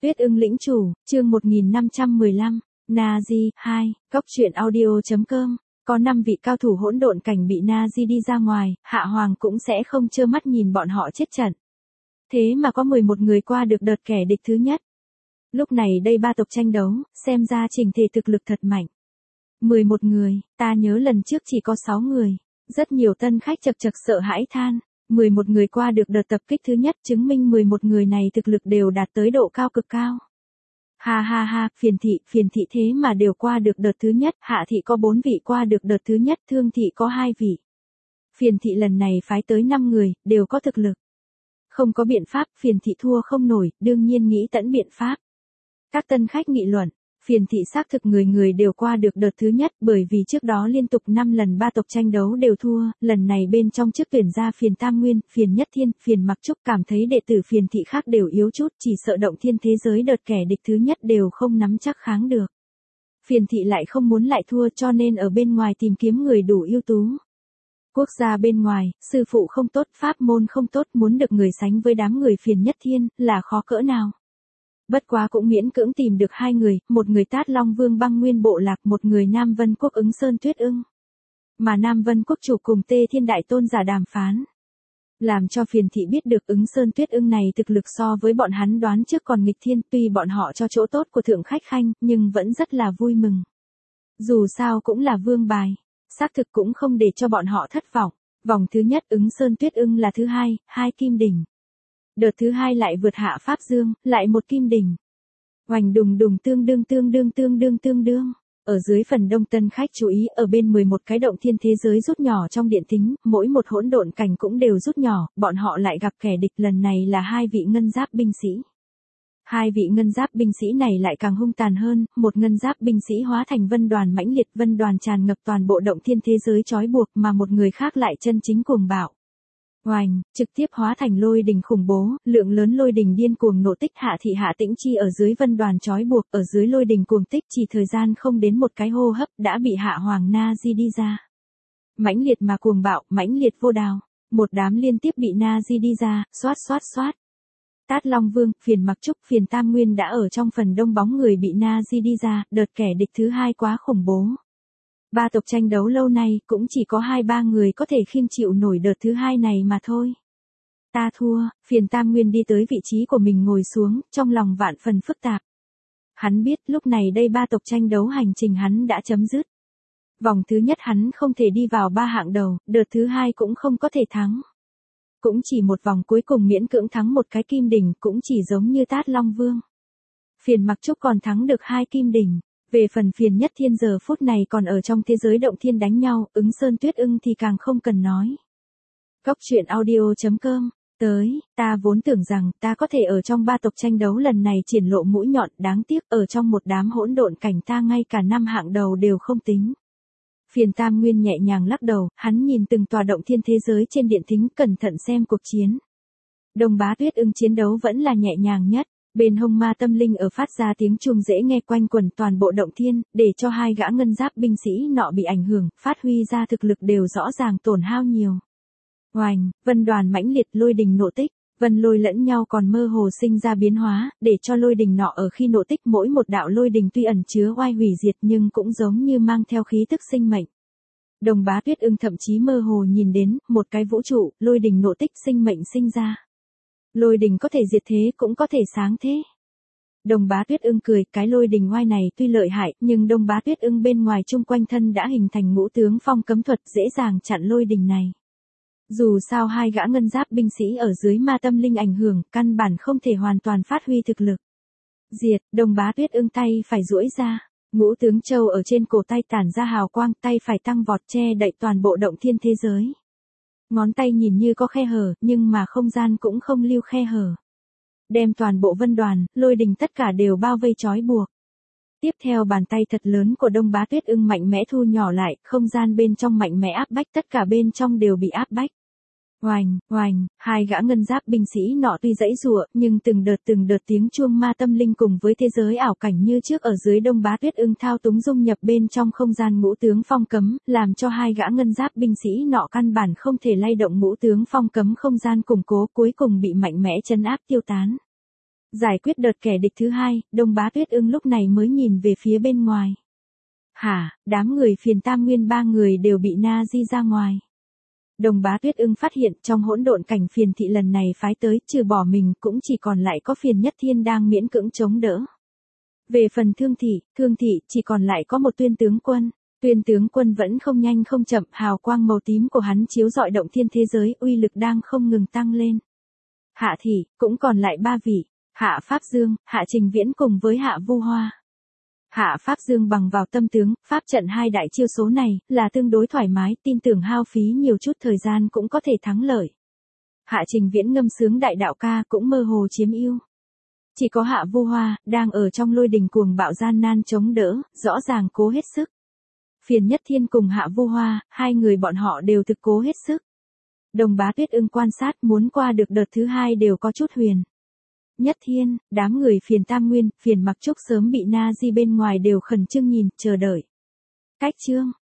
Tuyết ưng lĩnh chủ, chương 1515, Nazi, 2, Cốc truyện audio.com. Có 5 vị cao thủ hỗn độn cảnh bị Nazi đi ra ngoài, Hạ Hoàng cũng sẽ không trơ mắt nhìn bọn họ chết trận. Thế mà có 11 người qua được đợt kẻ địch thứ nhất. Lúc này đây ba tộc tranh đấu, xem ra trình thể thực lực thật mạnh. 11 người, ta nhớ lần trước chỉ có 6 người. Rất nhiều tân khách chật chật sợ hãi than. 11 người qua được đợt tập kích thứ nhất chứng minh 11 người này thực lực đều đạt tới độ cao cực cao. Ha ha ha, phiền thị thế mà đều qua được đợt thứ nhất, hạ thị có 4 vị qua được đợt thứ nhất, thương thị có 2 vị. Phiền thị lần này phái tới 5 người, đều có thực lực. Không có biện pháp, phiền thị thua không nổi, đương nhiên nghĩ tận biện pháp. Các tân khách nghị luận, phiền thị xác thực người đều qua được đợt thứ nhất bởi vì trước đó liên tục 5 lần ba tộc tranh đấu đều thua, lần này bên trong trước tuyển ra phiền Tam Nguyên, phiền Nhất Thiên, phiền Mặc Trúc cảm thấy đệ tử phiền thị khác đều yếu chút, chỉ sợ động thiên thế giới đợt kẻ địch thứ nhất đều không nắm chắc kháng được. Phiền thị lại không muốn lại thua cho nên ở bên ngoài tìm kiếm người đủ ưu tú. Quốc gia bên ngoài, sư phụ không tốt, pháp môn không tốt, muốn được người sánh với đám người phiền Nhất Thiên, là khó cỡ nào. Bất quá cũng miễn cưỡng tìm được 2 người, một người Tát Long Vương Băng Nguyên Bộ Lạc, một người Nam Vân Quốc Ứng Sơn Tuyết Ưng. Mà Nam Vân Quốc chủ cùng Tê Thiên Đại Tôn giả đàm phán. Làm cho phiền thị biết được Ứng Sơn Tuyết Ưng này thực lực so với bọn hắn đoán trước còn nghịch thiên, tuy bọn họ cho chỗ tốt của thượng khách khanh, nhưng vẫn rất là vui mừng. Dù sao cũng là vương bài, xác thực cũng không để cho bọn họ thất vọng. Vòng thứ nhất Ứng Sơn Tuyết Ưng là thứ 2, 2 kim đỉnh. Đợt thứ 2 lại vượt hạ Pháp Dương, lại một kim đỉnh. Oành đùng đùng tương đương. Ở dưới phần đông tân khách chú ý, ở bên 11 cái động thiên thế giới rút nhỏ trong điện tính, mỗi một hỗn độn cảnh cũng đều rút nhỏ, bọn họ lại gặp kẻ địch, lần này là 2 vị ngân giáp binh sĩ. 2 vị ngân giáp binh sĩ này lại càng hung tàn hơn, một ngân giáp binh sĩ hóa thành vân đoàn mãnh liệt, vân đoàn tràn ngập toàn bộ động thiên thế giới trói buộc, mà một người khác lại chân chính cuồng bạo. Oành, trực tiếp hóa thành lôi đình khủng bố, lượng lớn lôi đình điên cuồng nổ tích, Hạ thị Hạ Tĩnh Chi ở dưới vân đoàn trói buộc, ở dưới lôi đình cuồng tích chỉ thời gian không đến một cái hô hấp đã bị Hạ Hoàng Nazi đi ra. Mãnh liệt mà cuồng bạo, mãnh liệt vô đào, một đám liên tiếp bị Nazi đi ra, xoát. Tát Long Vương, phiền Mặc Trúc, phiền Tam Nguyên đã ở trong phần đông bóng người bị Nazi đi ra, đợt kẻ địch thứ 2 quá khủng bố. Ba tộc tranh đấu lâu nay, cũng chỉ có 2-3 người có thể khiêng chịu nổi đợt thứ 2 này mà thôi. Ta thua, phiền Tam Nguyên đi tới vị trí của mình ngồi xuống, trong lòng vạn phần phức tạp. Hắn biết lúc này đây ba tộc tranh đấu hành trình hắn đã chấm dứt. Vòng thứ nhất hắn không thể đi vào 3 hạng đầu, đợt thứ 2 cũng không có thể thắng. Cũng chỉ một vòng cuối cùng miễn cưỡng thắng một cái kim đỉnh, cũng chỉ giống như Tát Long Vương. Phiền Mặc Trúc còn thắng được 2 kim đỉnh. Về phần phiền Nhất Thiên giờ phút này còn ở trong thế giới động thiên đánh nhau, Ứng Sơn Tuyết Ưng thì càng không cần nói. Cốc truyện audio.com, ta vốn tưởng rằng ta có thể ở trong ba tộc tranh đấu lần này triển lộ mũi nhọn, đáng tiếc ở trong một đám hỗn độn cảnh ta ngay cả 5 hạng đầu đều không tính. Phiền Tam Nguyên nhẹ nhàng lắc đầu, hắn nhìn từng tòa động thiên thế giới trên điện thính cẩn thận xem cuộc chiến. Đông Bá Tuyết Ưng chiến đấu vẫn là nhẹ nhàng nhất. Bên hông ma tâm linh ở phát ra tiếng chuông dễ nghe quanh quẩn toàn bộ động thiên, để cho 2 gã ngân giáp binh sĩ nọ bị ảnh hưởng, phát huy ra thực lực đều rõ ràng tổn hao nhiều. Oành, vân đoàn mãnh liệt lôi đình nổ tích, vân lôi lẫn nhau còn mơ hồ sinh ra biến hóa, để cho lôi đình nọ ở khi nổ tích mỗi một đạo lôi đình tuy ẩn chứa oai hủy diệt nhưng cũng giống như mang theo khí tức sinh mệnh. Đồng Bá Tuyết Ưng thậm chí mơ hồ nhìn đến một cái vũ trụ, lôi đình nổ tích sinh mệnh sinh ra. Lôi đình có thể diệt thế cũng có thể sáng thế. Đồng Bá Tuyết Ưng cười, cái lôi đình oai này tuy lợi hại, nhưng Đông Bá Tuyết Ưng bên ngoài chung quanh thân đã hình thành ngũ tướng phong cấm thuật dễ dàng chặn lôi đình này. Dù sao 2 gã ngân giáp binh sĩ ở dưới ma tâm linh ảnh hưởng, căn bản không thể hoàn toàn phát huy thực lực. Diệt, Đông Bá Tuyết Ưng tay phải duỗi ra, ngũ tướng châu ở trên cổ tay tản ra hào quang, tay phải tăng vọt che đậy toàn bộ động thiên thế giới. Ngón tay nhìn như có khe hở, nhưng mà không gian cũng không lưu khe hở. Đem toàn bộ vân đoàn, lôi đình tất cả đều bao vây trói buộc. Tiếp theo bàn tay thật lớn của Đông Bá Tuyết Ưng mạnh mẽ thu nhỏ lại, không gian bên trong mạnh mẽ áp bách, tất cả bên trong đều bị áp bách. Oành, 2 gã ngân giáp binh sĩ nọ tuy giãy giụa, nhưng từng đợt tiếng chuông ma tâm linh cùng với thế giới ảo cảnh như trước ở dưới Đông Bá Tuyết Ưng thao túng dung nhập bên trong không gian ngũ tướng phong cấm, làm cho 2 gã ngân giáp binh sĩ nọ căn bản không thể lay động ngũ tướng phong cấm không gian củng cố, cuối cùng bị mạnh mẽ trấn áp tiêu tán. Giải quyết đợt kẻ địch thứ hai, Đông Bá Tuyết Ưng lúc này mới nhìn về phía bên ngoài. Hả, đám người phiền Tam Nguyên ba người đều bị Na Di ra ngoài. Đồng Bá Tuyết Ưng phát hiện trong hỗn độn cảnh phiền thị lần này phái tới, trừ bỏ mình cũng chỉ còn lại có phiền Nhất Thiên đang miễn cưỡng chống đỡ. Về phần Thương thị chỉ còn lại có một tuyên tướng quân. Tuyên tướng quân vẫn không nhanh không chậm, hào quang màu tím của hắn chiếu rọi động thiên thế giới, uy lực đang không ngừng tăng lên. Hạ thị, cũng còn lại 3 vị, Hạ Pháp Dương, Hạ Trình Viễn cùng với Hạ Vu Hoa. Hạ Pháp Dương bằng vào tâm tướng, pháp trận hai đại chiêu số này, là tương đối thoải mái, tin tưởng hao phí nhiều chút thời gian cũng có thể thắng lợi. Hạ Trình Viễn ngâm sướng đại đạo ca cũng mơ hồ chiếm ưu. Chỉ có Hạ Vu Hoa, đang ở trong lôi đình cuồng bạo gian nan chống đỡ, rõ ràng cố hết sức. Phiền Nhất Thiên cùng Hạ Vu Hoa, hai người bọn họ đều thực cố hết sức. Đồng Bá Tuyết Ưng quan sát muốn qua được đợt thứ hai đều có chút huyền. Nhất Thiên, đám người phiền Tam Nguyên, phiền Mặc Trúc sớm bị Na Di bên ngoài đều khẩn trương nhìn, chờ đợi. Cách chương,